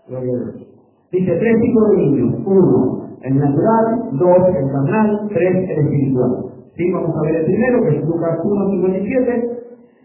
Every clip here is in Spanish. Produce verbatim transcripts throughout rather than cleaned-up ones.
Gloria a Dios. Dice tres tipos de niños. Uno, el natural. Dos, el carnal. Tres, el espiritual. ¿Sí? Vamos a ver el primero, que es Lucas uno, cincuenta y siete.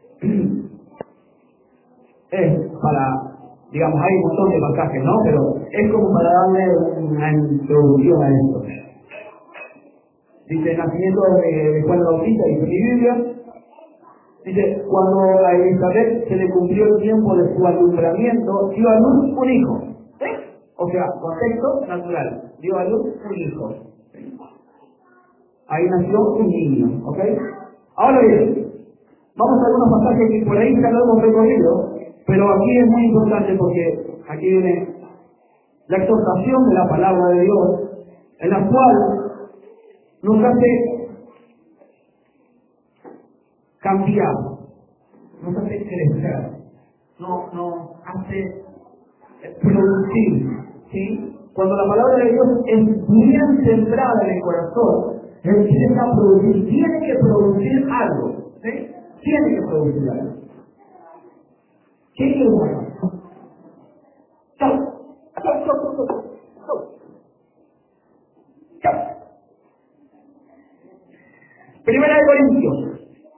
Es para, digamos, hay un montón de pasajes, ¿no? Pero es como para darle una introducción a esto. Dice el nacimiento de Juan el Bautista, dice mi Biblia. Dice, cuando a Elizabeth se le cumplió el tiempo de su alumbramiento, dio a luz un hijo. ¿Sí? O sea, contexto natural. Dio a luz un hijo. ¿Sí? Ahí nació un niño, ¿ok? Ahora bien, vamos a algunos pasajes que por ahí ya lo hemos recorrido, pero aquí es muy importante porque aquí viene la exhortación de la palabra de Dios, en la cual nos hace cambiar, nos hace crecer, no, nos hace producir, ¿sí? Cuando la palabra de Dios es bien sembrada en el corazón, empieza a producir, tiene que producir algo, ¿sí? Tiene que producir algo. ¿Qué quiere hacer? Chau, chau, chau, chau, chau, chau. Chau. Primera de Corintios,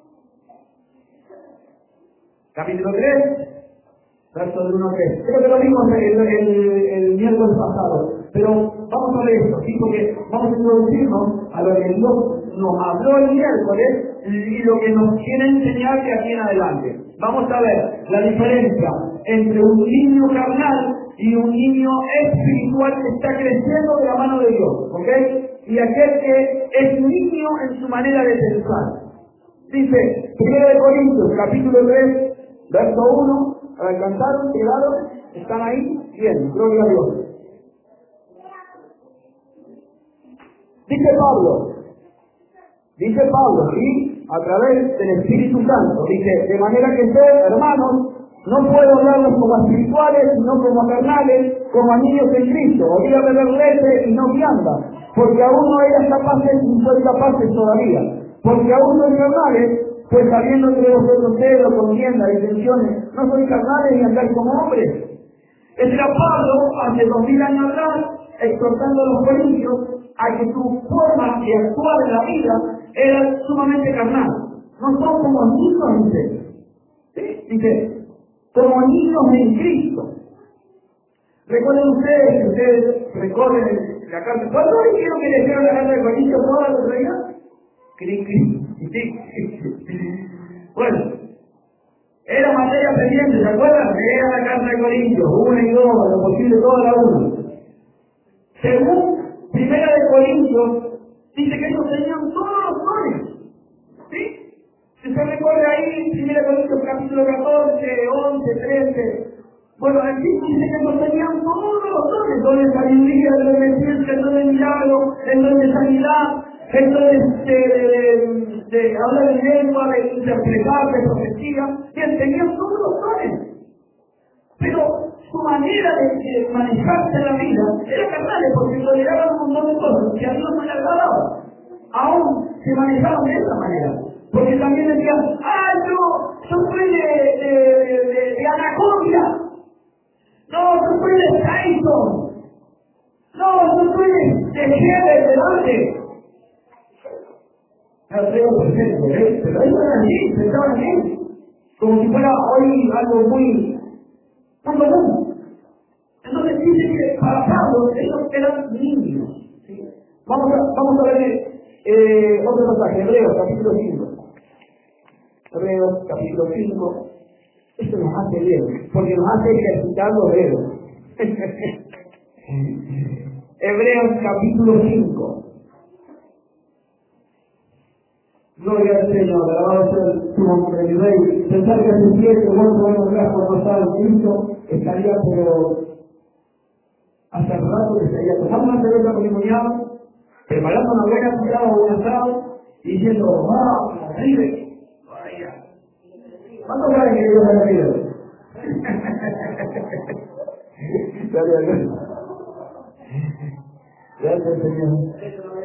capítulo tres, verso del uno al tres. Creo que lo vimos el, el, el miércoles pasado, pero vamos a ver esto, ¿sí? Porque vamos a introducirnos a lo que Dios nos habló el miércoles y lo que nos quiere enseñar de aquí en adelante. Vamos a ver la diferencia entre un niño carnal y un niño espiritual que está creciendo de la mano de Dios, ¿ok? Y aquel que es niño en su manera de pensar. Dice, primera de Corintios, capítulo tres, verso uno, ¿alcanzaron? ¿Llegaron? ¿Están ahí? Bien, gloria a Dios. Dice Pablo, dice Pablo, ¿sí? A través del Espíritu Santo, dice, de manera que ustedes, hermanos, no puedo hablarlos como espirituales, sino como carnales, como a niños en Cristo. Obliga a beber leche y no vianda, porque aún no eran capaces ni sois capaces todavía. Porque aún sois carnales, pues habiendo entre vosotros celos, contienda, disensiones, no sois carnales ni andáis como hombres. Este era Pablo, hace dos mil años atrás, exhortando a los corintios a que su forma de actuar en la vida era sumamente carnal. No son como niños, dice. ¿Sí? Dice, como niños en Cristo. Recuerden ustedes, que ustedes recorren la carta. ¿Cuántos dijeron que leyeron la carta de Corintios toda la otra día? Cri, cri. Bueno, era materia pendiente, ¿se acuerdan? Leer la carta de Corintios, una y dos, lo posible toda la una. Según Primera de Corintios, dice que ellos tenían todos los dones. ¿Sí? Si se recuerda ahí, Primera de Corintios capítulo catorce, once, trece. Bueno, aquí dice que ellos tenían todos los dones, dones de sabiduría, el don de ciencia, el don de milagro, el don de sanidad, el don de, de, de, de hablar en lengua, de interpretar, de profecía. Bien, tenían todos los dones. Pero su manera de, de manejarse en la vida era carnal, porque toleraban un montón de cosas que a Dios no le agradaban. Aún se manejaban de esa manera. Porque también decían, ¡ah, yo, yo soy de, de, de, de Anaconda! ¡No, yo soy de Tyson! ¡No, yo soy de, de Heber, de dónde! No creo perfecto, ¿eh? Pero ellos eran así, pensaban así. Como si fuera hoy algo muy, muy común. Entonces dice que para Pablo ellos eran niños. ¿Sí? Vamos, a, vamos a ver eh, otro pasaje, Hebreos capítulo cinco. Hebreos capítulo cinco. Esto nos hace bien, porque nos hace ejercitar los dedos. Hebreos capítulo cinco. Gloria al Señor, alabado sea tu nombre, mi Rey. Pensar que hace siete, cuatro años atrás, cuando estaba en Cristo, estaría, pero hace rato que estaría tomando una cerveza con mi cuñado, preparando una buena tirada o un asado, y diciendo, ¡vamos, arriba! Vaya. ¿Cuántos saben que Dios es arriba? Gloria a Dios. Gracias, Señor.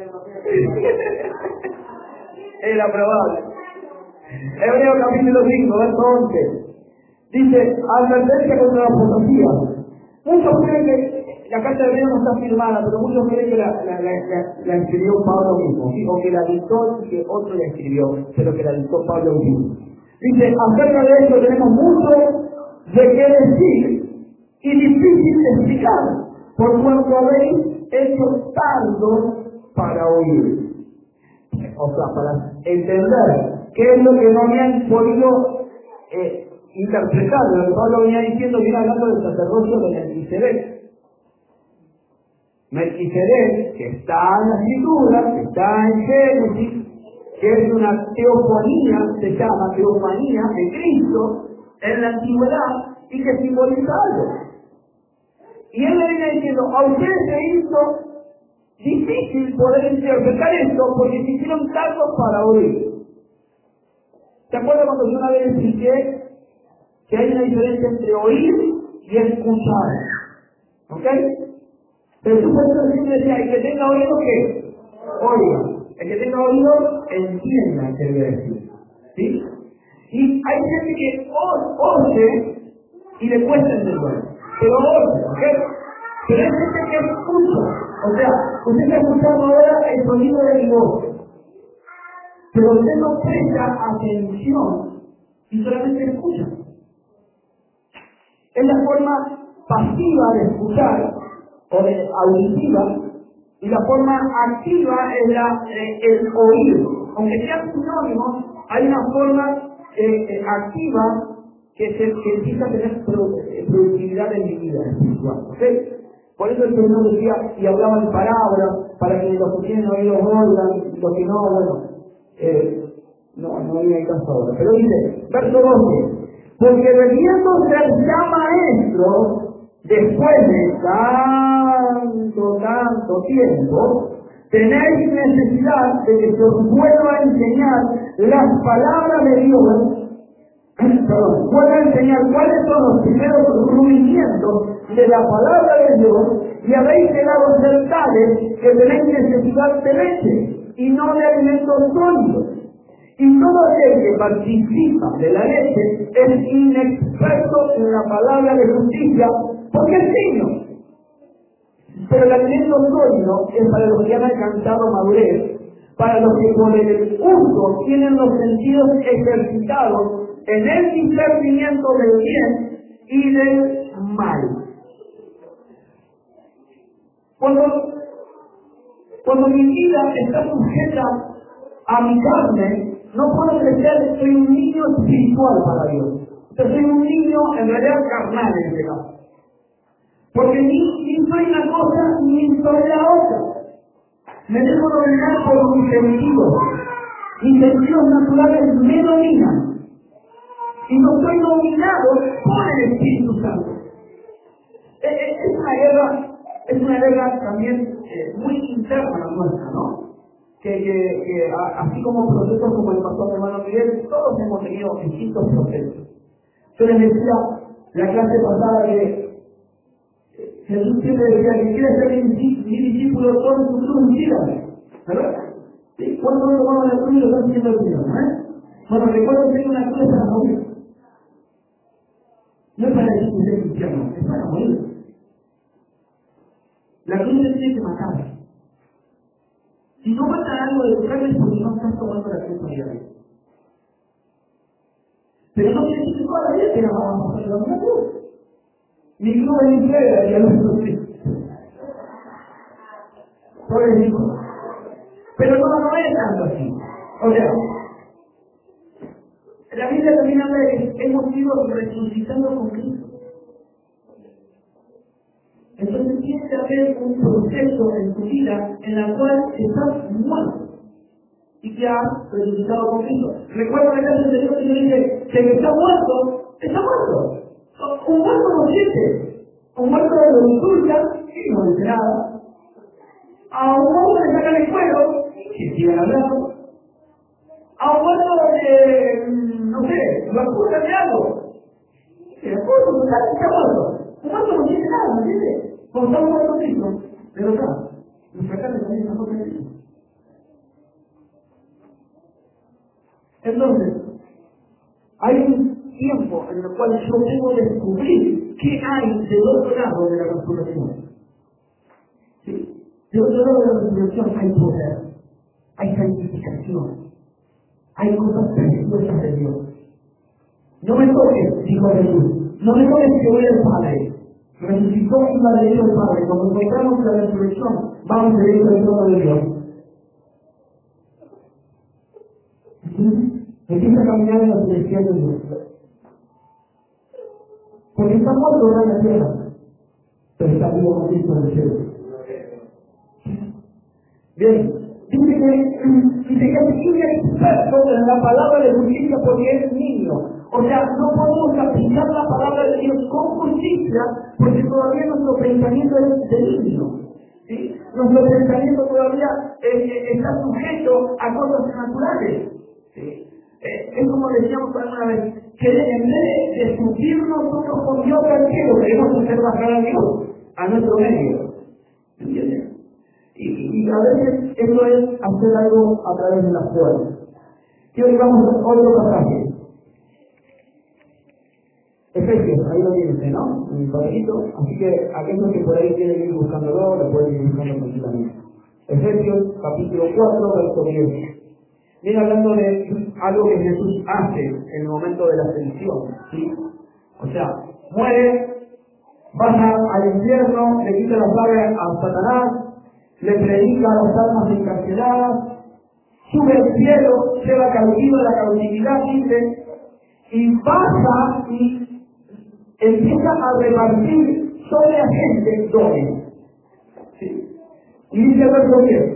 Era probable. Hebreos capítulo cinco, verso once. Dice, advertencia contra la apostasía. Muchos creen que la carta de Hebreo no está firmada, pero muchos creen que la, la, la, la, la escribió Pablo mismo, ¿sí? O que la dictó y que otro la escribió, pero que la dictó Pablo mismo. Dice, acerca de esto tenemos mucho de qué decir y difícil de explicar, por cuanto habéis hecho tanto para oír. O sea, para entender qué es lo que no habían podido eh, interpretar. Lo que Pablo venía diciendo, viene hablando del sacerdocio de Melquisedec. Melquisedec, que está en la Escritura, que está en Génesis, que es una teofonía, se llama teofanía de Cristo en la antigüedad y que simboliza algo. Y él le viene diciendo, a ustedes se hizo difícil poder interpretar esto porque se hicieron cargos para oír. ¿Se acuerdan cuando yo una vez expliqué que hay una diferencia entre oír y escuchar? ¿Ok? Pero tú por eso siempre decía, el que tenga oído, ¿qué? Oiga. El que tenga oído, entienda qué debe decir. ¿Sí? Y hay gente que oye y le cuesta entender. Pero oye, ¿ok? Pero hay gente que escucha. O sea, usted está escuchando ahora el sonido de mi voz, pero usted no presta atención y solamente escucha. Es la forma pasiva de escuchar o de auditiva, y la forma activa es la, eh, el oír. Aunque sean sinónimos, hay una forma eh, eh, activa que, se, que empieza a tener productividad en mi vida espiritual. ¿Okay? Por eso el Señor decía, y hablaba en parábolas, para que los que tienen oídos oigan, y los que no, bueno, eh, no, no viene el caso ahora. Pero dice, verso doce, porque debiendo ser ya maestros, después de tanto, tanto tiempo, tenéis necesidad de que se os vuelva a enseñar las palabras de Dios, perdón, vuelva a enseñar cuáles son los primeros rudimientos de la palabra de Dios, y habéis llegado a ser tales que tenéis necesidad de leche y no de alimentos sólidos. Y todo aquel que participa de la leche es inexperto en la palabra de justicia, porque es niño. Pero el alimento sólido es para los que han alcanzado madurez, para los que por el uso tienen los sentidos ejercitados en el discernimiento del bien y del mal. Cuando, cuando mi vida está sujeta a mi carne, no puedo crecer, soy un niño espiritual para Dios. Yo soy un niño en realidad carnal en este caso. Porque ni, ni soy una cosa ni soy la otra. Me dejo dominar por mis sentidos. Mis sentidos naturales me dominan. Y no soy dominado por el Espíritu Santo. Es, es, es una guerra. Es una guerra también eh, muy interna la nuestra, ¿no? Que, que, que a, así como procesos como el pastor hermano Miguel, todos hemos tenido distintos procesos. Yo les decía la clase pasada que Jesús siempre decía que quiere ser mi, mi discípulo, todo su cruz, sígame. ¿Verdad? ¿Sí? ¿Cuánto no tomamos la cruz y lo están siguiendo el Señor? ¿Eh? Bueno, recuerden que una cruz para morir. No es para decir que usted es cristiano, es para morir. La cruz se tiene que matar. Si no mata algo de tu carne es porque no estás tomando la cruz diaria. Pero no quiere decir que toda la vida te la vamos a pasar llevando la cruz. Mi cruz es mi prueba y a los otros. Por hijo. Pero no, no es tanto así. O sea, la Biblia también habla de que hemos sido resucitando con Cristo. Entonces tiene que haber un proceso en tu vida en el cual estás muerto y que has resucitado con Cristo. Recuerda la clase anterior que yo dije que el que está muerto, está muerto. Un muerto no siente. Un muerto de lo insulta y no dice nada. A un muerto le sacan el cuero y siguen hablando. A un muerto de, no sé, lo acusan de algo. Y después, está muerto. Un muerto no siente nada, ¿me entiendes? Como estamos muertos Cristo, pero claro, nuestra carne también está muerta en Cristo. Entonces, hay un tiempo en el cual yo debo descubrir ¿qué hay del otro lado de la resurrección? ¿Sí? Del otro lado de la resurrección hay poder, hay santificación, hay cosas preciosas de Dios. No me toques, dijo Jesús, no me toques que voy al Padre. Resucitó y va derecho al Padre. Cuando encontramos la resurrección, vamos derecho al trono de Dios. Empieza a caminar en la dirección de Dios. Porque está muerto en la tierra, pero está vivo con Cristo en el cielo. Bien, dice que, dice que es inexperto en la palabra de justicia porque es niño. O sea, no podemos aplicar la palabra de Dios con justicia porque todavía nuestro pensamiento es de niño. ¿Sí? Nuestro pensamiento todavía eh, está sujeto a cosas naturales. ¿Sí? Eh, es como decíamos alguna vez, que en vez de subir nosotros con Dios al cielo, queremos hacer bajar a Dios a nuestro medio. ¿Entiendes? Y, y a veces eso es hacer algo a través de la fuerza. Y hoy vamos a otro pasaje. Efesios, ahí lo tienen, ¿no? En el papelito. Así que aquellos que por ahí quieren ir buscándolo, lo pueden ir buscando tranquilamente. Efesios, capítulo cuatro, verso diez. Viene hablando de algo que Jesús hace en el momento de la ascensión, ¿sí? O sea, muere, baja al infierno, le quita la llaves a Satanás, le predica a las almas encarceladas, sube al cielo, lleva cautivo de la cautividad, dice, y pasa y empieza a repartir sobre la gente dones. ¿Sí? Y dice el verso diez.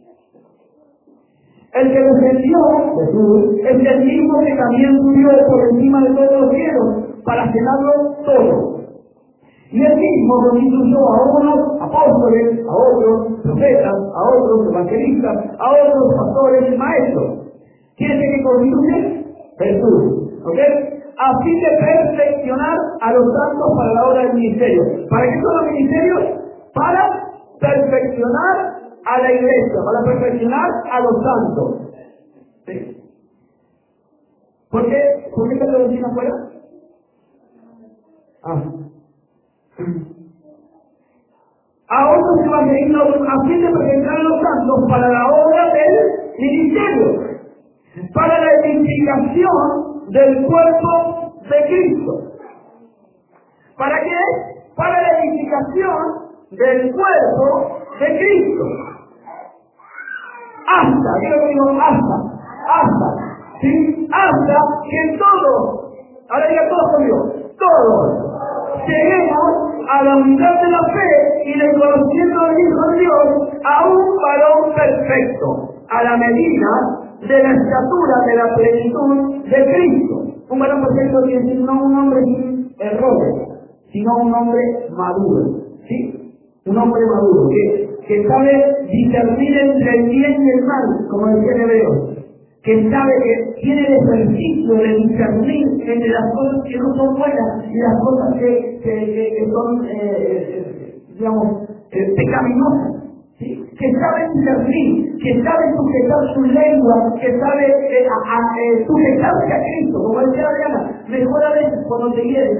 El que descendió, Jesús, es el mismo que también subió por encima de todos los cielos para llenarlo todo. Y él mismo constituyó a unos apóstoles, a otros profetas, a otros evangelistas, a otros pastores y maestros. ¿Quién es el que constituye? Jesús. ¿Ok? A fin de perfeccionar a los santos para la obra del ministerio. ¿Para qué son los ministerios? Para perfeccionar a la iglesia, para perfeccionar a los santos. ¿Sí? ¿Por qué? ¿Por qué está todo encima afuera? Ah. A otros evangelistas a fin de perfeccionar a los santos para la obra del ministerio, para la edificación del cuerpo de Cristo. ¿Para qué? Para la edificación del cuerpo de Cristo. Hasta, quiero que digo hasta, hasta, ¿sí? Hasta que todos, ahora diga todos conmigo, todos, lleguemos a la unidad de la fe y del conocimiento del Hijo de Dios, a un varón perfecto, a la medida de la estatura de la plenitud de Cristo. Un varón perfecto quiere decir no un hombre sin errores, sino un hombre maduro, ¿sí? Un hombre maduro, que, que sabe discernir entre el bien y el mal, como decía en Hebreos, que sabe que tiene el ejercicio de discernir entre las cosas que no son buenas y las cosas que, que, que, que son, eh, eh, digamos, eh, pecaminosas. ¿Sí? Que sabe discernir, que sabe sujetar su lengua, que sabe eh, a, a, eh, sujetarse a Cristo, como decía Adriana, mejor a veces cuando te quieres.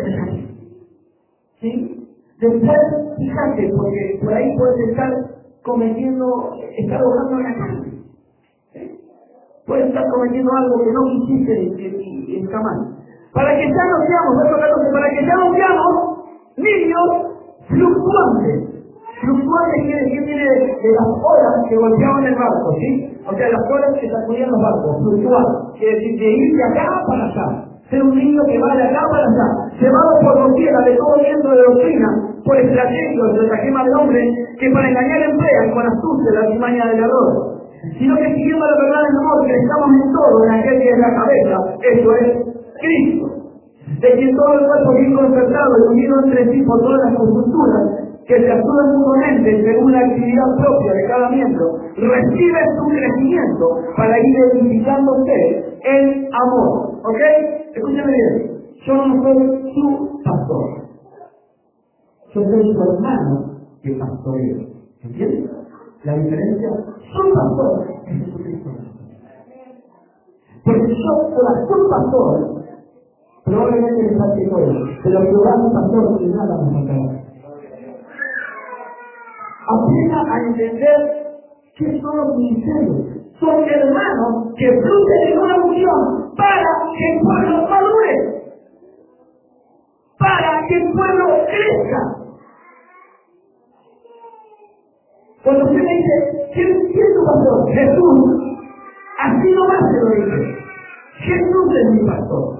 ¿Sí? Después, fíjate, porque por ahí puedes estar cometiendo, estar orando en la calle. ¿Sí? Puedes estar cometiendo algo que no quisiste y, y, y está mal. Para que ya no seamos, verso catorce, para que ya no seamos niños fluctuantes. Fluctuantes quiere decir viene de, de las olas que golpeaban el barco, ¿sí? O sea, las olas que sacudían los barcos, fluctuar. Quiere decir de ir de acá para allá. Ser un niño que va de acá para allá, llevado por doquiera de todo viento de doctrina, por estrategias de la gema del hombre, que para engañar emplean con astucia la artimaña del error. Sino que siguiendo la verdad del amor, que estamos en todo, en aquel que es la cabeza, eso es Cristo. De quien todo el cuerpo bien concertado y unido entre sí por todas las conjunturas, que se actúan mutuamente según la actividad propia de cada miembro, recibe su crecimiento para ir edificándose en amor. ¿Ok? Escúchame bien. Yo no soy su pastor. Yo soy su hermano que pastoreo. ¿Entiendes? La diferencia, su pastor es Jesucristo. Porque yo, por su pastor, Probablemente les falte todo, pero Jehová mi pastor y nada me faltará. Aprenda a entender que son los ministerios. Son hermanos que fluyen en una unión para que el pueblo madure, para que el pueblo crezca. Cuando usted me dice, ¿quién es tu pastor? Jesús. Así nomás se lo dice. Jesús es mi pastor.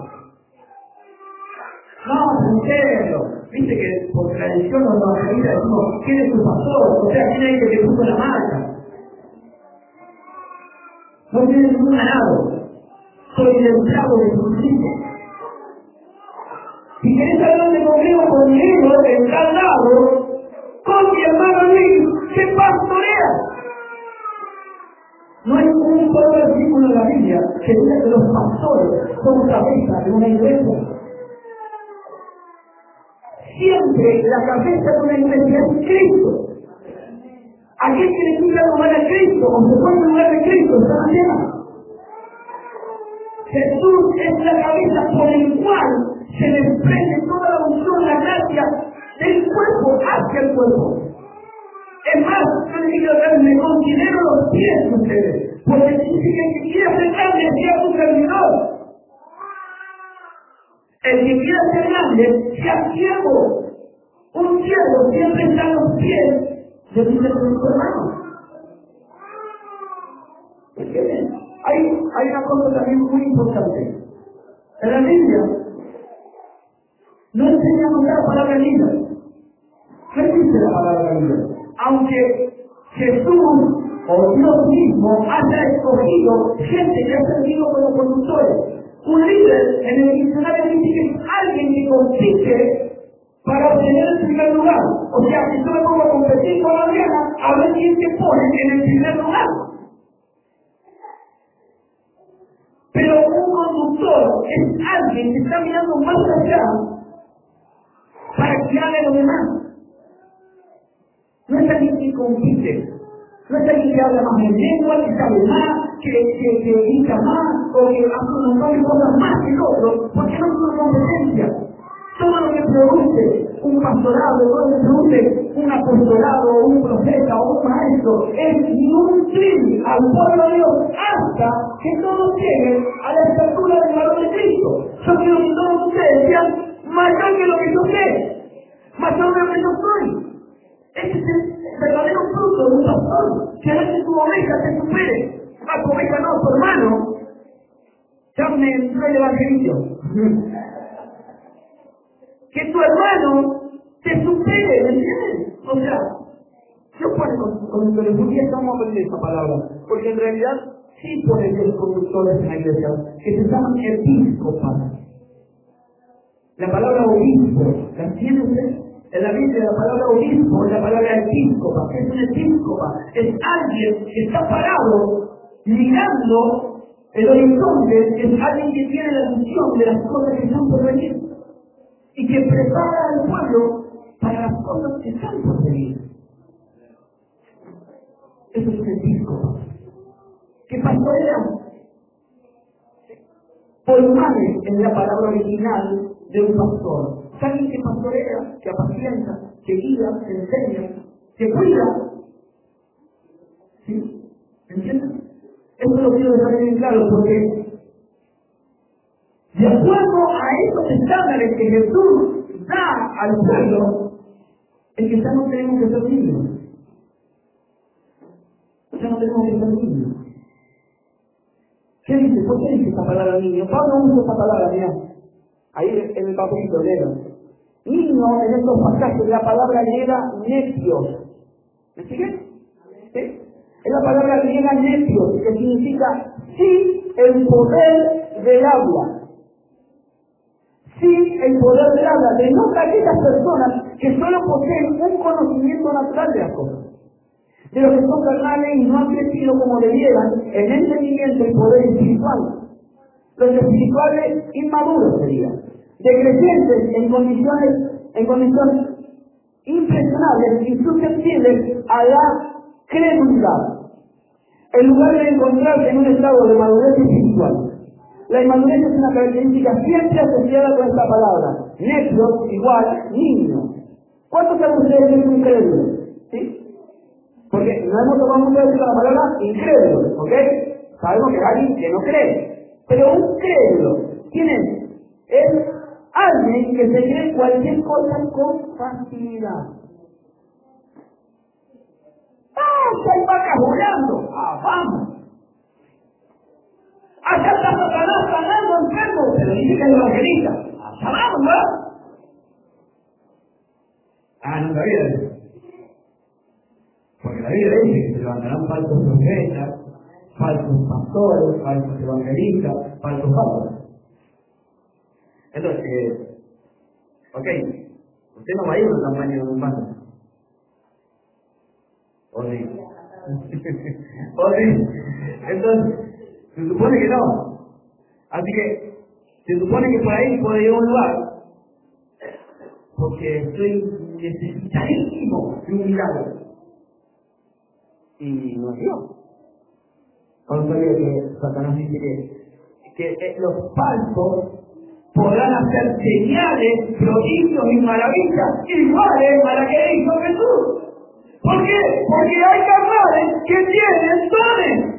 No, en serio. Viste que por tradición los evangelistas decimos, ¿quién es tu pastor? O sea, ¿quién es el que puso la marca? No tiene ningún ganado. Soy el esclavo de Jesucristo. Si querés hablar conmigo conmigo, en tal lado, con mi hermano Luis, que pastorea. No hay un solo versículo en la Biblia que diga que los pastores son cabeza de una iglesia. Siempre la cabeza de una iglesia es Cristo. Aquel que le quita lugar a Cristo o se pone en lugar de Cristo está llena. Jesús es la cabeza por el cual se desprende toda la unción, la gracia del cuerpo hacia el cuerpo. Es más, yo le digo a me considero los pies de ustedes, porque significa que el que quiere ser grande sea su servidor. El que quiera ser grande sea siervo. Un siervo siempre está a los pies de su hermano. ¿Entienden? Hay, hay una cosa también muy importante. En la Biblia no enseñamos la palabra linda. ¿Qué dice la palabra linda? Aunque Jesús o Dios mismo haya escogido gente que ha servido como conductores. Un líder en el diccionario dice que es alguien que compite para obtener el primer lugar. O sea, si yo me pongo a competir con Adriana, a ver quién se pone en el primer lugar. Pero un conductor es alguien que está mirando más allá para guiarle a los demás. No es alguien que compite, no es alguien que habla más en lengua, que sabe más, que, que, que grita más, o que hace un montón de cosas más que el otro, porque no es una competencia. Todo lo que produce un pastorado, todo lo que produce un apostolado, un profeta o un maestro, es nutrir al pueblo de Dios hasta que todos lleguen a la estatura del valor de Cristo. Yo quiero que todos ustedes sean mayor que lo que yo sé, mayor de lo que yo soy. Ese es el verdadero fruto de un pastor, que hace que tu oveja se supere. A tu oveja no, tu hermano. Llámame el evangelio. Que tu hermano te supere, ¿me entiendes? O sea, yo pone con, con teología estamos aprendiendo esa palabra, porque en realidad sí pone los conductores en la iglesia, que se llaman episcopas. La palabra obispo, ¿la entiende usted? En la Biblia la palabra obispo es la palabra episcopa. ¿Qué es un episcopa? Es alguien que está parado mirando el horizonte, es alguien que tiene la visión de las cosas que están por venir y que prepara al pueblo para las cosas que están por venir. Eso es un episcopo. ¿Qué pastorea? Polmane es la palabra original de un pastor. Es alguien que pastorea, que apacienta, que guía, que enseña, que cuida. ¿Sí? ¿Entienden? Eso lo quiero dejar bien claro porque de acuerdo a esos estándares que Jesús da al pueblo, es que ya no tenemos que ser niños. Ya no tenemos que ser niños. ¿Qué dice? ¿Por qué dice esta palabra niño? Pablo usa esta palabra, mira. Ahí en el papelito negro. Niño, en estos pasajes, la palabra griega necios. ¿Me siguen? ¿Sí? Es la palabra griega necios, que significa sí el poder del habla. Sí el poder del habla. Denota a aquellas personas que solo poseen un conocimiento natural de las cosas. De los que son carnales y no han crecido como debieran en entendimiento y poder espiritual. Los espirituales inmaduros serían. De creyentes en condiciones, en condiciones impresionables y susceptibles a la credulidad, en lugar de encontrarse en un estado de madurez espiritual. La inmadurez es una característica siempre asociada con esta palabra. Necio, igual, niño. ¿Cuántos saben ustedes que es un incrédulo? ¿Sí? Porque no hemos tomado mucho veces la palabra incrédulo, ¿ok? Sabemos que es alguien que no cree. Pero un crédulo, ¿quién es? Es alguien que se cree cualquier cosa con facilidad. ¡Ah, ya hay vacas volando! ¡Ah, vamos! ¡Allá está Satanás sanando enfermos! Pero dice que es evangelista. ¡Allá vamos, ¿no? Ah, no sabía eso. Porque la Biblia dice que se levantarán falsos profetas, falsos pastores, falsos evangelistas, falsos pastores. Entonces, eh, ok, usted no va a ir a una campaña de un bando. ¿O sí? ¿O sí? Entonces, se supone que no. Así que, se supone que por ahí puede ir a un lugar, porque estoy necesitadísimo de un milagro. Y no es Dios. Cuando sabía que Satanás dice que, que eh, los falsos podrán hacer señales, prodigios y maravillas iguales a las que hizo Jesús. ¿Por qué? Porque hay carnales que tienen dones.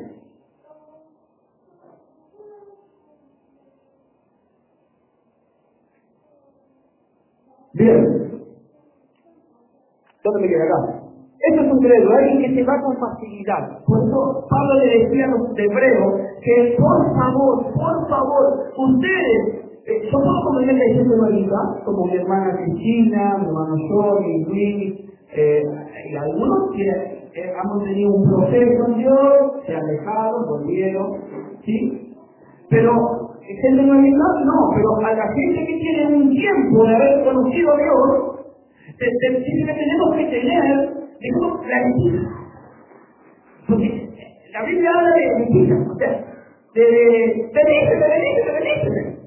Bien. ¿Dónde me queda acá? Esto es un credo, alguien que se va con facilidad. Por eso Pablo le decía a los hebreos que por favor, por favor, ustedes, eh, yo puedo comprender la iglesia hermanita, como mi hermana Cristina, mi hermano Johnny, Luis, eh, y algunos que eh, hemos tenido un proceso con Dios, se alejaron, volvieron, ¿sí? Pero gente hermanita, no, pero a la gente que tiene un tiempo de haber conocido a Dios, te, te, dice que tenemos que tener, digamos, la mentira. Porque la Biblia habla de mentira, o sea, de bendice, bendice, bendice.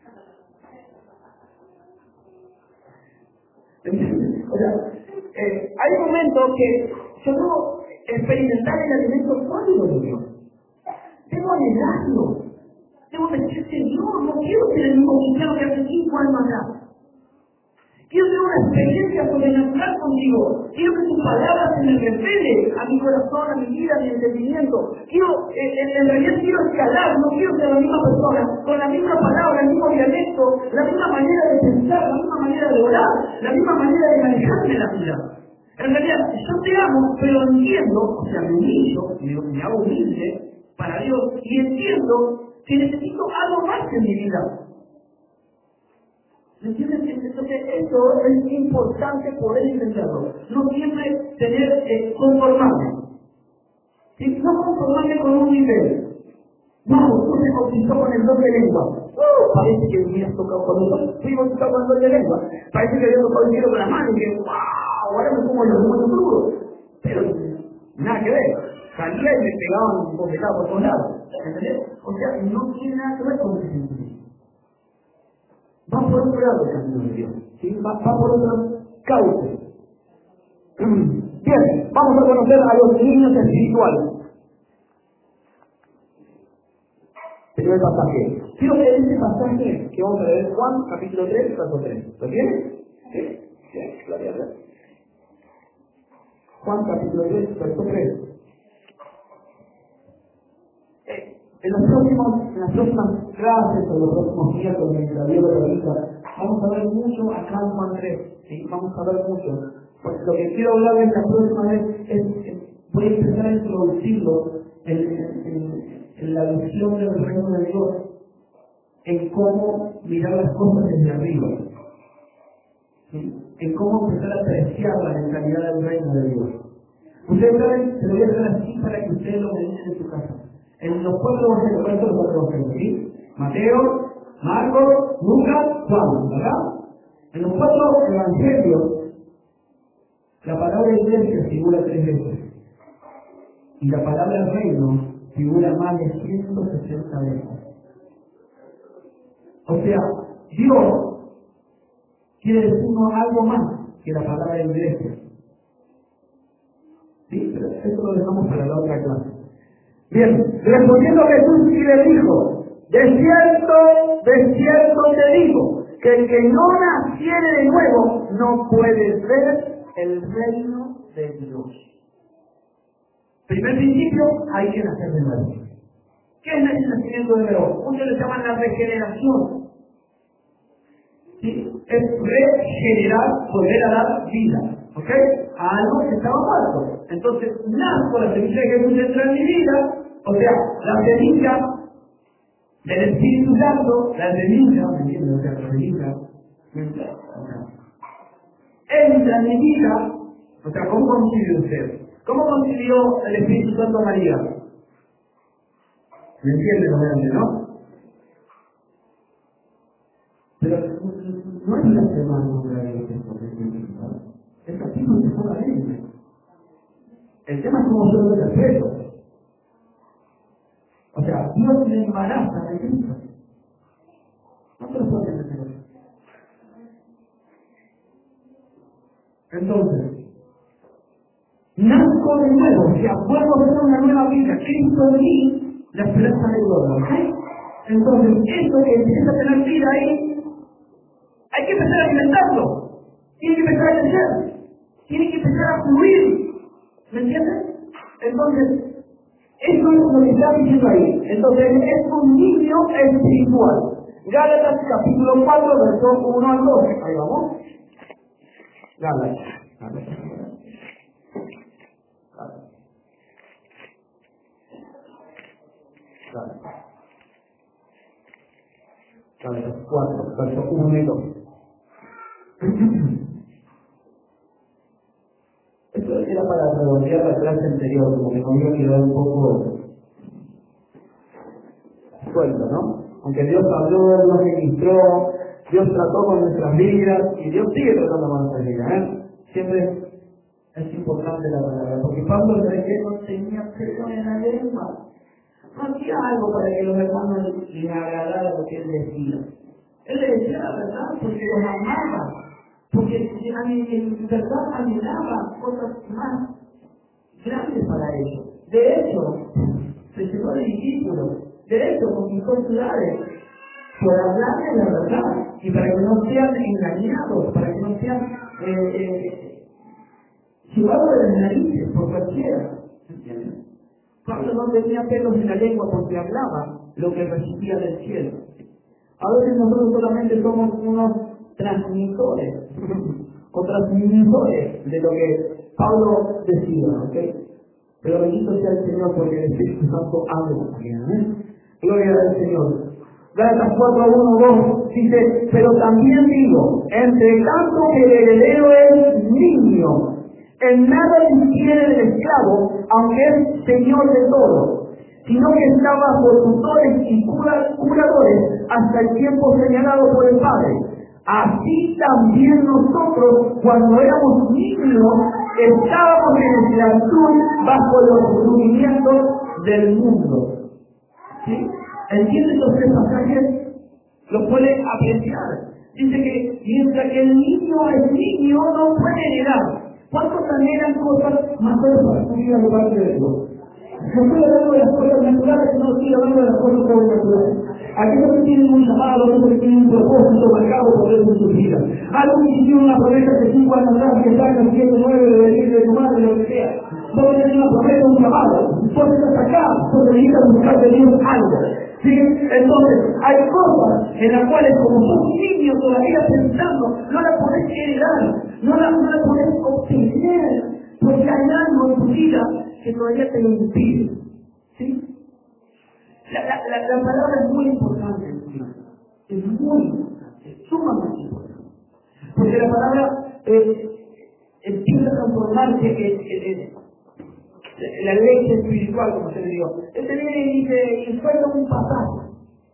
O sea, eh, hay momentos que yo debo experimentar el alimento sólido de Dios. Debo anhelarlo. Debo decir, Señor, no quiero ser el mismo cristiano que hace cinco años atrás. Quiero tener una experiencia sobrenatural contigo. Quiero que tu palabra se me revele a mi corazón, a mi vida, a mi entendimiento. Quiero, eh, en, en realidad quiero escalar, no quiero ser la misma persona, con la misma palabra, el mismo dialecto, la misma manera de pensar, la misma manera de orar, la misma manera de manejarme la vida. En realidad, yo te amo, pero entiendo, o sea, me humillo, me, me hago humilde para Dios, y entiendo que necesito algo más en mi vida. ¿Entiendes? Entonces, eso es importante poder entenderlo. No siempre tener eh, conformarme. ¿Sí? No conformarme con un nivel. No, tú te bautizó con el don de lengua. Oh, parece que me has tocado con el fui bautizado con el don de lengua. Parece que había tocado el cielo con la mano y que, wow, ahora me como los huevos crudos. Pero nada que ver. Salía y me pegaban un bofetado por todos lados. ¿Entendés? O sea, no tiene nada que ver con ese sentimiento. Va por otro lado el camino de Dios, ¿sí? va, va por otro cauce. Bien, vamos a conocer a los niños espirituales. Primer pasaje. Quiero leer este pasaje que vamos a leer, Juan, capítulo tres, verso tres. ¿Lo tienes? Sí, sí, gloria a Dios. Juan, capítulo tres, verso tres. En, los próximos, en las próximas clases o en los próximos días, mientras Dios lo permita, vamos a ver mucho acá en Juan tres, ¿sí? Vamos a ver mucho. Pues lo que quiero hablar en la próxima vez es, es voy a empezar a introducirlo en, en, en, en la visión del reino de Dios, en cómo mirar las cosas desde arriba, ¿sí? En cómo empezar a apreciar la mentalidad del reino de Dios. Ustedes saben, se lo voy a hacer así para que ustedes lo mediten en su casa. En los cuatro evangelios, ¿cuáles son los cuatro evangelios? ¿Sí? Mateo, Marcos, Lucas, Juan, ¿verdad? En los cuatro evangelios, la palabra iglesia figura tres veces. Y la palabra reino figura más de ciento sesenta veces. O sea, Dios quiere decirnos algo más que la palabra iglesia. ¿Sí? Pero eso lo dejamos para la otra clase. Bien, respondiendo a Jesús y le dijo, De cierto, de cierto te digo, que el que no naciere de nuevo no puede ver el reino de Dios. Primer principio, hay que nacer de nuevo. ¿Qué es el nacimiento de nuevo? Muchos le llaman la regeneración. ¿Sí? Es regenerar, volver a dar vida. ¿Ok? A algo que estaba muerto. Entonces, nazco la semilla que Jesús entra en mi vida, o sea, la semilla del Espíritu Santo, la semilla, ¿me entiendes? O sea, la semilla, entra en mi vida, o sea, ¿cómo concibió usted? ¿Cómo concibió el Espíritu Santo a María? ¿Me entiende obviamente, no? Pero no es la semana de la iglesia, es así como empezó la Biblia. El tema es cómo yo lo interpreto. O sea, Dios me embaraza de Cristo. No te lo puedo entender. Entonces, nazco de nuevo, o sea, vuelvo a tener una nueva vida. Cristo en mí, la esperanza de gloria, ¿ok? Entonces, esto que empieza a tener vida ahí, hay que empezar a alimentarlo. Tiene que empezar a crecer. Tiene que empezar a fluir. ¿Me entiendes? Entonces, eso es lo que está diciendo ahí. Entonces, es un niño espiritual. Gálatas capítulo cuatro, verso uno al dos. Ahí vamos. Gálatas. Gálatas. Gálatas. Gálatas. Gálatas cuatro, verso uno y dos. Esto era para redondear la clase anterior, como que me había quedado un poco suelto, ¿no? Aunque Dios habló, nos ministró, Dios trató con nuestras vidas y Dios sigue tratando con nuestras vidas, ¿eh? Siempre es importante la palabra, porque Pablo se ve que no tenía pelo en la lengua. No hacía algo para que los hermanos les agradara lo que él decía. Él le decía la verdad porque los amaba, porque en verdad anhelaba cosas más grandes para ellos. De hecho, se llenó de discípulos. De hecho, conquistó ciudades por hablarle la verdad y para que no sean engañados, para que no sean eh, eh, llevados de las narices por cualquiera. ¿Entiendes? Pablo no tenía pelos en la lengua porque hablaba lo que recibía del cielo. A veces nosotros solamente somos unos transmisores o transmisores de lo que Pablo decía, ¿ok? Pero bendito sea el Señor porque el Espíritu Santo habla también, ¿eh? Gloria al Señor. Gálatas cuatro, uno, dos dice, pero también digo, entre tanto que el heredero es niño, en nada difiere del esclavo, aunque es señor de todo, sino que está bajo tutores y cura, curadores hasta el tiempo señalado por el Padre. Así también nosotros, cuando éramos niños, estábamos en esclavitud bajo los rudimientos del mundo. ¿Sí? ¿Entienden los tres pasajes? Los puede apreciar. Dice que mientras que el niño es niño, no puede heredar. ¿Cuántos anhelan cosas mayores para su vida de parte de Dios? No estoy hablando de las cosas naturales, sino estoy hablando de las cosas sobrenaturales. Aquellos que tienen un llamado, aquellos que tienen un propósito marcado por Dios en sus vidas. Alguien que tiene una promesa de cinco años atrás, que está en siete, nueve, de venir de tu madre, lo que sea. Vos tenés una promesa, un llamado. Vos estás acá, porque necesitas buscar de Dios algo. ¿Sí? Entonces, hay cosas en las cuales, como sos niño todavía pensando, no la podés heredar, no la, no la podés obtener, porque hay algo en tu vida que todavía te lo impide. ¿Sí? La, la, la, la palabra es muy importante, es muy importante, es sumamente importante. Porque la palabra eh, empieza a transformarse en, en, en la leche espiritual, como se le dijo. Este viene y dice, y suelta un pasaje.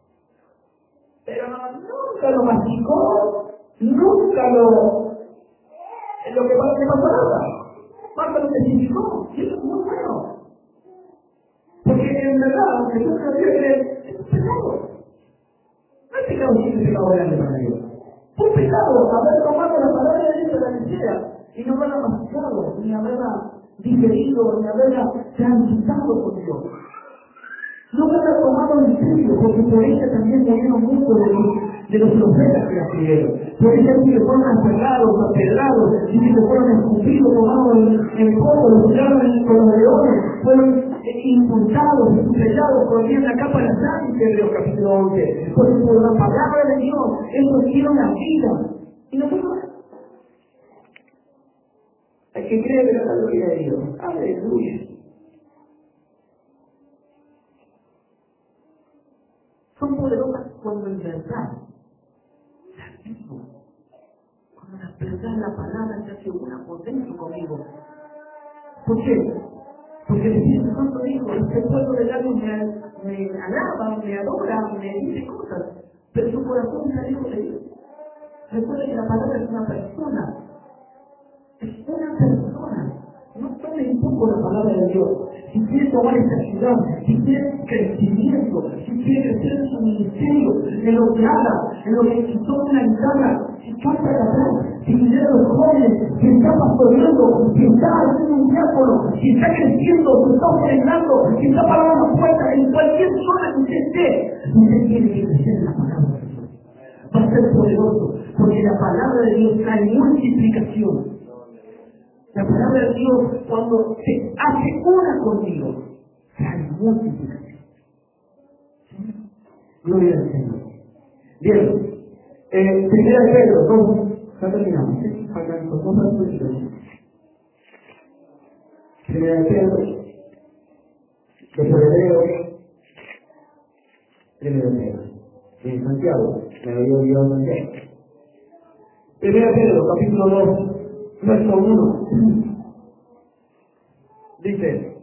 Pero nunca lo masticó, nunca lo, lo que pasa que pasó nada. Marta lo testificó, y eso es muy bueno. Porque en verdad, Jesús nos dice que es un pecado. No es pecado si es pecado grande para Dios. Fue un pecado haber tomado la palabra de Dios de la lecera y no haberla masticado, ni haberla digerido, ni haberla transitado con Dios. No van a tomarlo en serio, porque por ella también murieron muchos de los, de los profetas que la escribieron. Por ella sí que fueron aferrados, apedrados, y que fueron escupidos, tomados en el fuego, los tiraron con los leones, fueron impulsados, sellados, corrían la capa de la sangre, Hebreos capítulo once. Porque por la palabra de Dios, ellos dieron la vida. Y nosotros, hay que creer en la gloria de Dios. Aleluya. Son poderosas cuando en verdad las vivo. Cuando la verdad, la palabra se hace una por dentro conmigo. ¿Por qué? Porque el Espíritu Santo dijo, este pueblo de labios me, me alaba, me adora, me dice cosas, pero su corazón está lejos de Dios. Recuerda que la palabra es una persona. Es una persona. No tome un poco la palabra de Dios. Si quiere tomar esta ciudad, si quiere crecimiento, si quiere crecer en su ministerio, en lo que haga, en lo que tome una guitarra, si canta atrás, si lidera a los jóvenes, si está pastoreando, si está haciendo un diácono, si está creciendo, si está ofrendando, si está parando las puertas, en cualquier zona que usted esté, usted tiene que crecer en la palabra de Dios. Va a ser poderoso, porque la palabra de Dios trae multiplicación. La palabra de Dios, cuando se hace una contigo, trae multiplicación. ¿Sí? Gloria al Señor. Bien, eh, primera de Pedro, dos, ya terminamos, ¿sí? Faltan dos versículos. Primera de Pedro, después de Pedro, primera de Pedro. En Santiago, me había olvidado Santiago. Primera de Pedro, capítulo dos. Verso uno. Dice,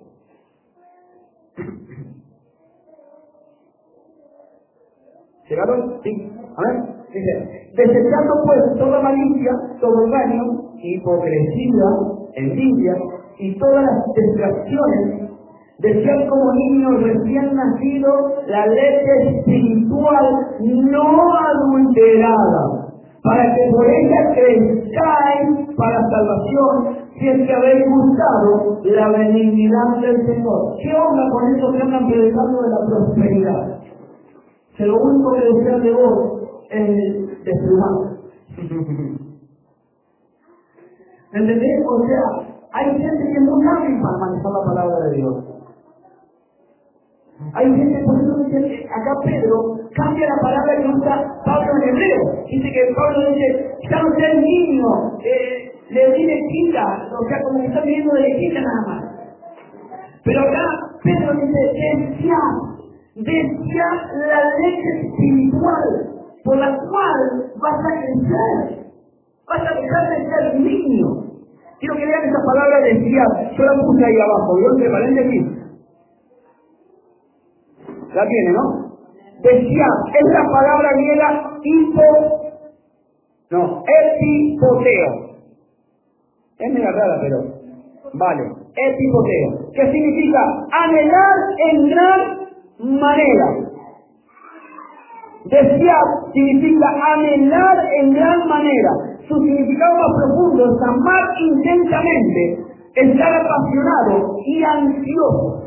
¿llegaron? Sí. A ver, dice, desechando pues toda malicia, todo engaño, hipocresía, envidia y todas las distracciones, desean como niños recién nacidos la leche espiritual no adulterada, para que por ella crezcáis para salvación, si es que habéis gustado la benignidad del Señor. ¿Qué onda con esos que andan predicando de la prosperidad? Que lo único que desean de vos es desplumar. ¿Entendés? O sea, hay gente que no sabe para manejar la palabra de Dios. Hay gente, por eso dice, acá Pedro cambia la palabra que usa Pablo en hebreo. Dice que Pablo dice, ya no sea el niño, eh, le di lechita, o sea, como que está viviendo de lechita nada más. Pero acá Pedro dice, desea, desea la leche espiritual, por la cual vas a crecer, vas a dejar de ser niño. Quiero que vean esa palabra decía, yo la puse ahí abajo, ¿vio? Entre paréntesis. La tiene, ¿no? Decía, esa palabra griega hipo, no, epipoteo. Es media rara, pero vale, epipoteo. ¿Qué significa? Anhelar en gran manera. Decía, significa anhelar en gran manera. Su significado más profundo es amar intensamente, estar apasionado y ansioso.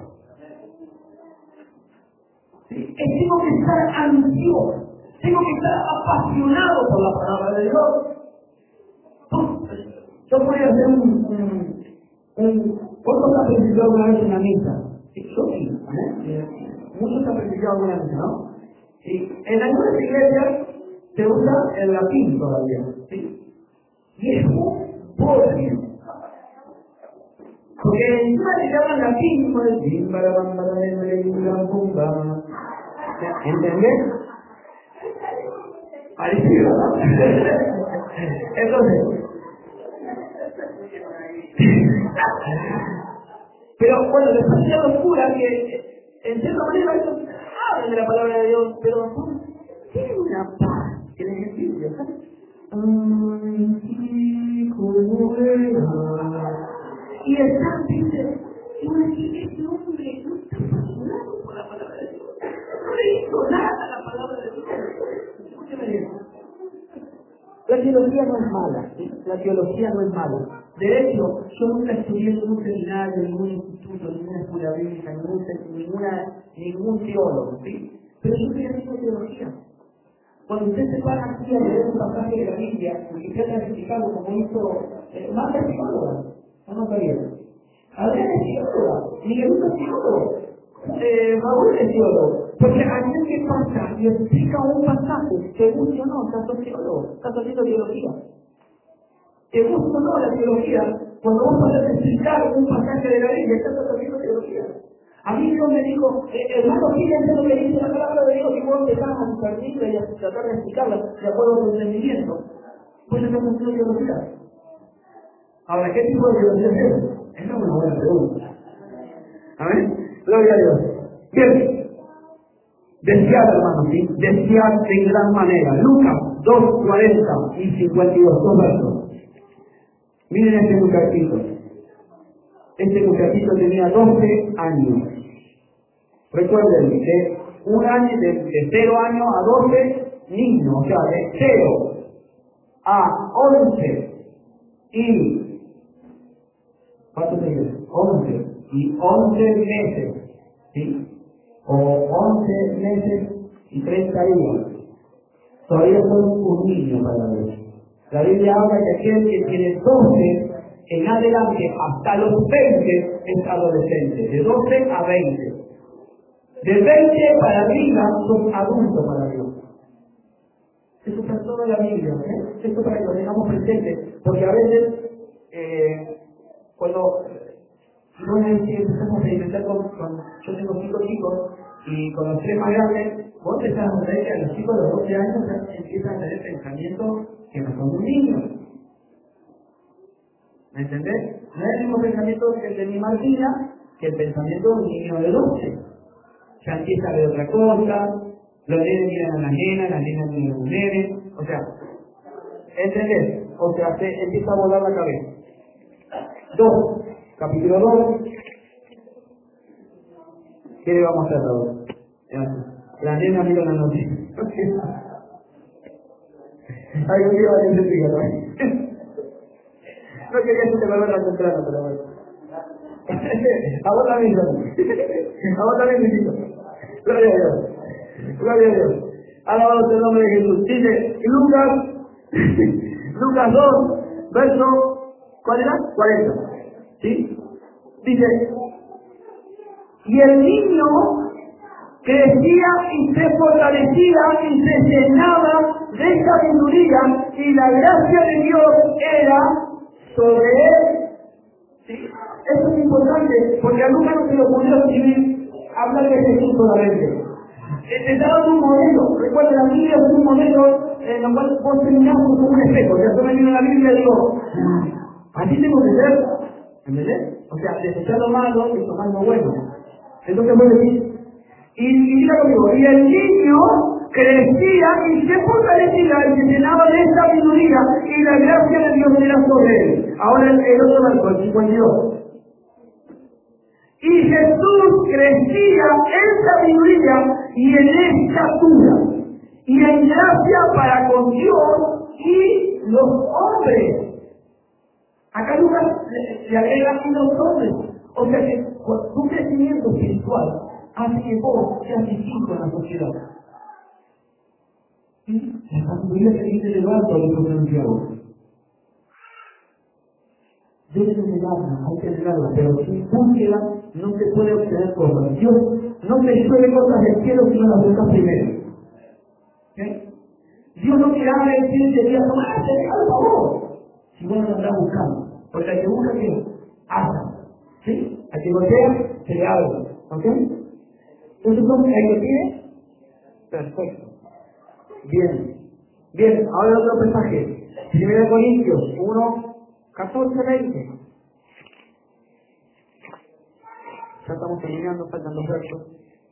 Tengo que estar ansioso, tengo que estar apasionado por la palabra de Dios. Yo podría hacer un, un, un ¿cuántos han predicado alguna vez una misa? Sí, yo sí, ¿eh? Muchos han predicado alguna misa, ¿no? Y en algunas iglesias se usa el latín todavía, ¿sí? Y es muy pobre. Porque encima le llaman latín, como decir, para para para ¿entendés? Parecido, ¿no? Entonces, pero bueno, después de la locura que en cierta manera ellos hablan de la palabra de Dios, pero tienen una paz que les envidia, ¿sabes? Ay, hijo de y el santo dice, no es que este hombre no está apasionado por la palabra de Dios. No le hizo nada a la palabra de Dios. Escúcheme bien. La teología no es mala, ¿sí? La teología no es mala. De hecho, yo nunca estudié en ningún seminario, ningún instituto, ninguna escuela bíblica, ningún, ninguna, ningún teólogo, ¿sí? Pero yo estoy haciendo teología. Cuando usted se para aquí a leer un pasaje de la Biblia, y trata de explicarlo como hizo eh, Marta es teóloga, ¿o no sabía? Adriana es teóloga, Miguel es teólogo, eh, Raúl es teólogo. Porque alguien que pasa y explica un pasaje, te gusta o no, estás teólogo, estás haciendo teología. Te gusta o no la teología, cuando vos podés explicar un pasaje de la Biblia, estás haciendo teología. A mí Dios me dijo, eh, hermano, fíjense lo que dice la palabra de Dios, y vos empezás a discernirla y a tratar de explicarla de acuerdo a tu entendimiento. Pues estás haciendo teología. Ahora, ¿qué tipo de teología es? Esa es una buena pregunta. Amén. Gloria a Dios. Bien. Desear, hermanos, ¿sí? Desear en gran manera. Lucas dos, cuarenta y cincuenta y dos, dos versos. Miren este muchachito. Este muchachito tenía doce años. Recuerden, de un año, de, de cero años a doce, niños, o sea, de cero a once y ¿cuánto te dice? once y once meses, ¿sí? O once meses y treinta días. Todavía son un niño para Dios. La Biblia habla que aquel que tiene doce en adelante hasta los veinte es adolescente, de doce a veinte. De veinte para arriba son adultos para Dios. Eso está todo en la Biblia, ¿eh? Esto para que lo tengamos presente, porque a veces eh, cuando no es que empezamos a experimentar con, con, yo tengo cinco chicos y con los tres más grandes, vos te estás dando cuenta que a los chicos de los doce años ya empiezan a tener pensamientos que no son un niño. ¿Me entendés? No es el mismo pensamiento que el de mi Martina que el pensamiento de un niño de doce. Ya empieza a ver otra cosa, los nenes miran a las nenas, las nenas miran a los nenes, o sea, ¿entendés? O sea, se empieza a volar la cabeza. Dos, capítulo dos. ¿Qué le vamos a hacer ahora? Las nenas miran a los nenes. Hay un día va a decir no quería que te vuelvan a temprano, pero bueno. A vos también, a vos también, mijito. Gloria a Dios. Gloria a Dios. Alabado sea el nombre de Jesús. Dice Lucas, Lucas dos, verso, ¿cuál era? cuarenta. ¿Sí? Dice, y el niño crecía y se fortalecía y se llenaba de sabiduría y la gracia de Dios era sobre él. ¿Sí? Eso es importante, porque a Lucas no se le ocurrió escribir, hablar de Jesús solamente. Te está dando un modelo. Recuerda, la Biblia es un modelo en el cual vos terminás como un espejo. O sea, yo me miro en la Biblia y digo, así tengo que ser. ¿Entendés? O sea, desechar lo malo y tomar lo bueno. Entonces vos decís, y, y diga conmigo, y el niño crecía y se fortalecía y se llenaba de sabiduría y la gracia de Dios era sobre él. Ahora el, el otro verso, el cincuenta y dos. Y Jesús crecía en sabiduría y en estatura y en gracia para con Dios y los hombres. Acá Lucas le, le agrega y los hombres. O sea que tu crecimiento espiritual hace que vos seas distinto en la sociedad. ¿Sí? La sabiduría se dice de lo alto de los Santiago. Debe negarla, hay que negarla, pero sin búsqueda no se puede obtener cosas. Dios no te llueve cosas del cielo si no las buscas primero. ¿Okay? Dios no te habla del cielo y te diga, tomá, te regalo para vos. Si vos no lo estás buscando. Porque al que busca, ¿qué? Haga. ¿Sí? Al que golpea, se le abre. ¿Ok? Entonces, ¿cómo hay que pide? Perfecto. Bien. Bien, ahora otro pasaje. Primera Corintios uno, catorce, veinte. Ya estamos terminando, faltan dos versos.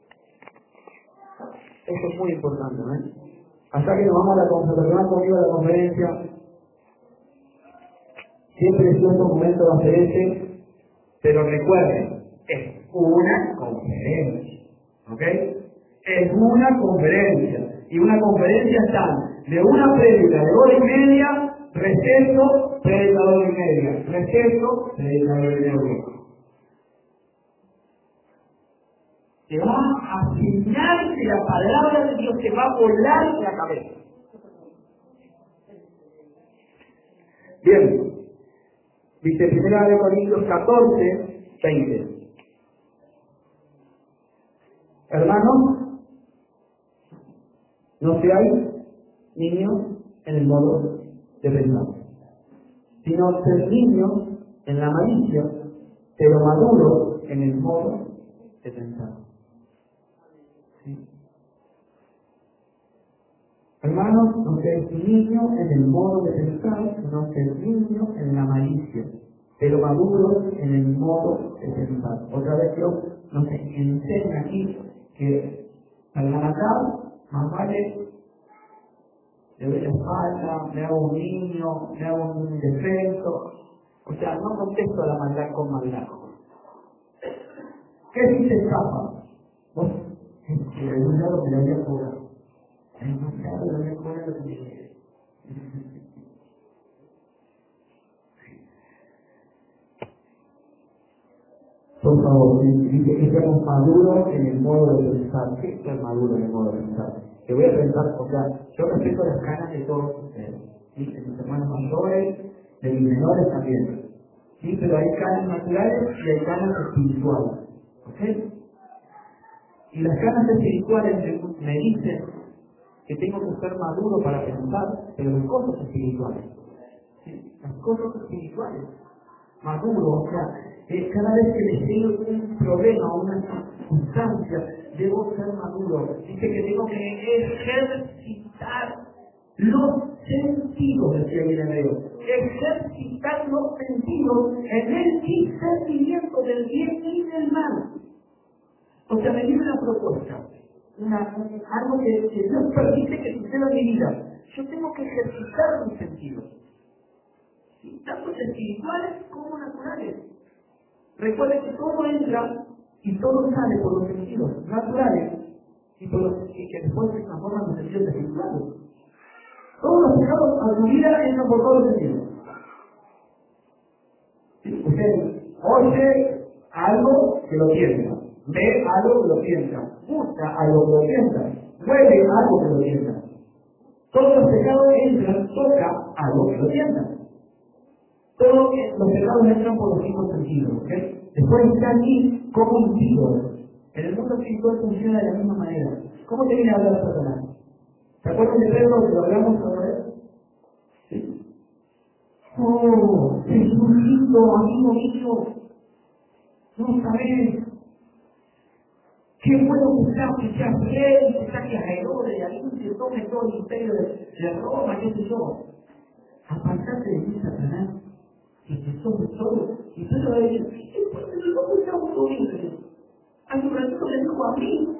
Esto es muy importante, ¿eh? Hasta que nos vamos a la conferencia, conmigo a la conferencia. Siempre es un momento va a ser ese, pero recuerden, es una conferencia. ¿Ok? Es una conferencia. Y una conferencia está de una prédica de hora y media, receso, predicador y media. Receso, predicador y media. Te va a asignar que la palabra de Dios te va a volar la cabeza. Bien, dice primera de Corintios catorce, veinte. Hermanos, no seáis niños en el modo de pensar, sino ser niños en la malicia, pero maduros en el modo de pensar. ¿Sí? Hermanos, no seáis niños en el modo de pensar, sino ser niños en la malicia, pero maduros en el modo de pensar. Otra vez Dios nos enseña aquí que para la maldad más vale le doy la espalda, me hago un niño, me hago un indefenso. O sea, no contesto a la maldad con maldad. ¿Qué si te escapa? Vos, en algún lado me la voy a cobrar. En algún lado me la voy a cobrar lo que me llegue. Por favor, dice que seamos maduros en el modo de pensar. ¿Qué es ser maduro en el modo de pensar? Que voy a pensar, o sea, yo respeto las canas de todos ustedes, ¿sí? De mis hermanos mayores, de mis menores también, ¿sí? Pero hay canas naturales y hay canas espirituales, ¿ok? Y las canas espirituales me, me dicen que tengo que ser maduro para pensar, pero en cosas espirituales, ¿sí? Las cosas espirituales, maduro, o sea, eh, cada vez que me llegue un problema o una circunstancia, debo ser maduro. Dice que tengo que ejercitar los sentidos, decía el hebreo. Ejercitar los sentidos en el discernimiento del bien y del mal. O sea, me dio una propuesta, una, algo que, que Dios permite que suceda en mi vida. Yo tengo que ejercitar mis sentidos, ¿sí? Tanto espirituales como naturales. Recuerden que todo entra y todo sale por los sentidos naturales y por los y que después se transforman en los sentidos espirituales. Todos los pecados a su vida entran por todos los sentidos. ¿Sí? Usted oye algo que lo sienta, ve algo que lo sienta, gusta algo que lo sienta, huele algo que lo sienta. Todos los pecados entran, toca algo que lo sienta. Todos los pecados entran por los cinco sentidos, ¿ok? Después está aquí como individuos. En el mundo espiritual funciona de la misma manera. ¿Cómo te viene a hablar Satanás? ¿Se acuerdan de Pedro que lo hablamos otra vez? ¿Sí? Oh, Jesucristo, amigo mío, no sabés qué bueno que seas, que seas rey, que saques a Herodes, y ahí se tome todo el imperio de, de Roma, qué sé yo. Apartate de mí, Satanás, que te sobre todo, y Pedro le dice, ¿cómo estamos unidos? Hace un ratito le dijo a mí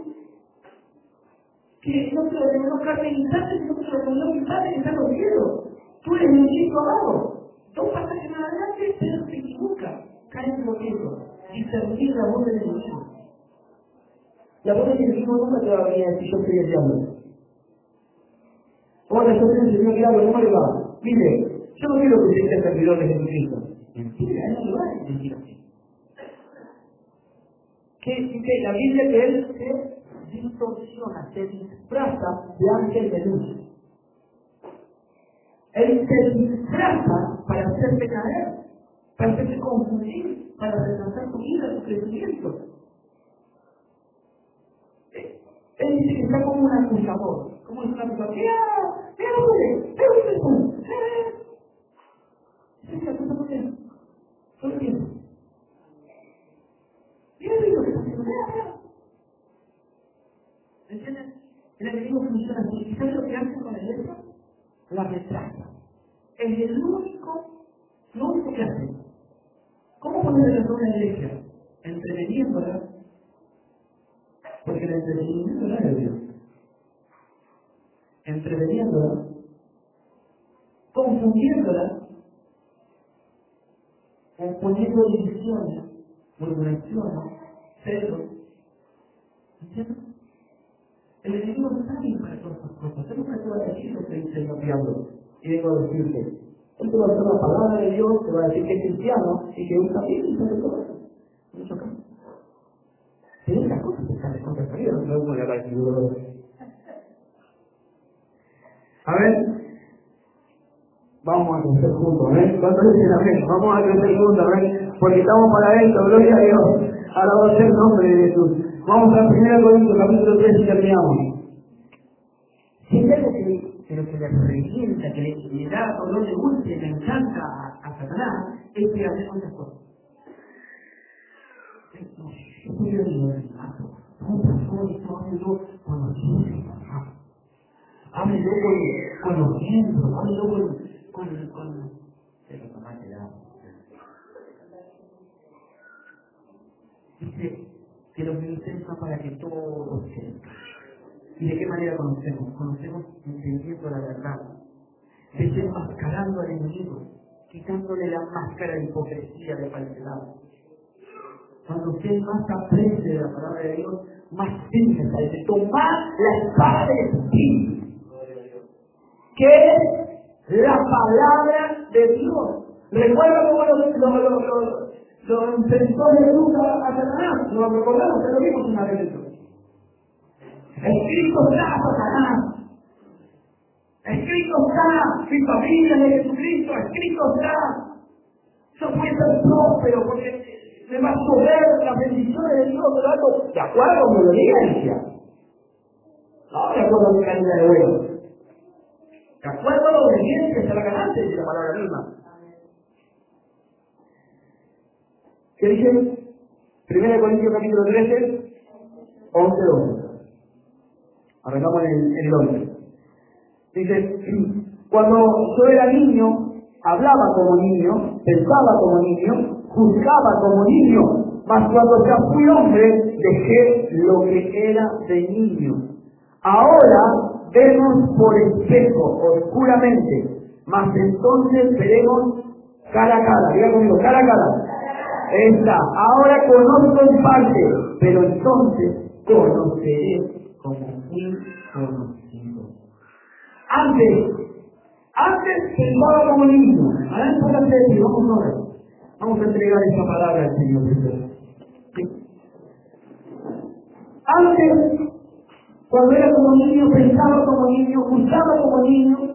que no se lo reveló carne ni sangre, sino que se lo reveló mi Padre que está en los cielos. Tú eres el Cristo amado. Dos pasajes más adelante, Pedro se equivoca, cae en lo quieto, discernir la voz del enemigo. La voz del enemigo nunca te va a venir a decir yo soy el diablo. Ahora yo soy el Señor diablo, ¿cómo le va? Mire, yo no quiero que usted sea servidor de Jesucristo. Mentira, él no le va a decir así. Que dice la Biblia que él se distorsiona, se disfraza de ángel de luz. Él se disfraza para hacerte caer, para hacerte confundir, para retrasar tu vida, tu crecimiento. Él dice que está como un acusador. ¿Cómo es un acusador? ¡Mira! ¡Mira dónde! ¡Mira dónde estás! ¡Mira! ¿Qué acusa por qué? ¿Por qué? Mira lo que está haciendo. Mira, mira. ¿Entiendes? El enemigo funciona así. ¿Y sabes lo que hace con la iglesia? La retrasa. Es el único, lo único que hace. ¿Cómo poner retrasar una iglesia? Entreteniéndola. Porque el entretenimiento no es de Dios. Entreteniéndola, confundiéndola, poniendo divisiones, murmuraciones, celos. ¿Entiendes? El enemigo no está bien para todas estas cosas. Yo nunca te voy a decir lo que dice el diablo. Y vengo a decirte, Él te va a hacer la palabra de Dios, te va a decir que es cristiano y que usa bien y sabe todo eso. Mucho caso. Pero esas cosas se están descontroladas, no es una la ayuda. A ver, vamos a crecer juntos, ¿eh? ¿Cuántos dicen amén? Vamos a crecer juntos, ¿eh? Porque estamos para esto, gloria a Dios. Alabado sea el nombre de Jesús. Vamos a primera Corintios capítulo tres y terminamos. Si es algo que, pero que le revienta, que le, le da dolor de gusto, le encanta a, a Satanás, es que hace muchas cosas. Yo quiero ir al gato. ¿Cómo pasó esto? Háblelo con los hijos. Háblelo con, con los miembros. Háblelo con, con, con... Pero mamá te da. Dice que los ministerios son para que todos crezcan. ¿Y de qué manera conocemos? Conocemos entendiendo la verdad, desenmascarando al enemigo, quitándole la máscara de hipocresía, de falsedad. Cuando usted más aprende de la palabra de Dios, más firme está. Dice, tomar la espada del Espíritu, que es la palabra de Dios. ¿Recuerda cómo lo, lo, lo, lo, lo enfrentó Jesús a, a Satanás? Lo recordamos, ya lo vimos una vez eso. Escrito está, Satanás. Escrito está, mi familia de Jesucristo, escrito está. Yo voy a ser próspero porque me va a llover las bendiciones de Dios, pero algo de acuerdo con mi obediencia. No de acuerdo a mi calidad de huevo. De acuerdo a la obediencia será ganancia, dice la palabra misma. ¿Qué dice? primera Corintios capítulo trece, once, doce. Arrancamos en el, en el once. Dice, cuando yo era niño, hablaba como niño, pensaba como niño, juzgaba como niño, mas cuando ya fui hombre, dejé lo que era de niño. Ahora vemos por espejo, oscuramente, mas entonces veremos cara a cara. Diga conmigo, cara a cara. Está. Ahora conozco en parte, pero entonces conoceré como fui conocido. Antes, antes pensaba como niño. Ahora entonces decir, vamos a ver. Vamos a entregar esa palabra al Señor Jesús. ¿Sí? Antes, cuando era como niño, pensaba como niño, juzgaba como niño,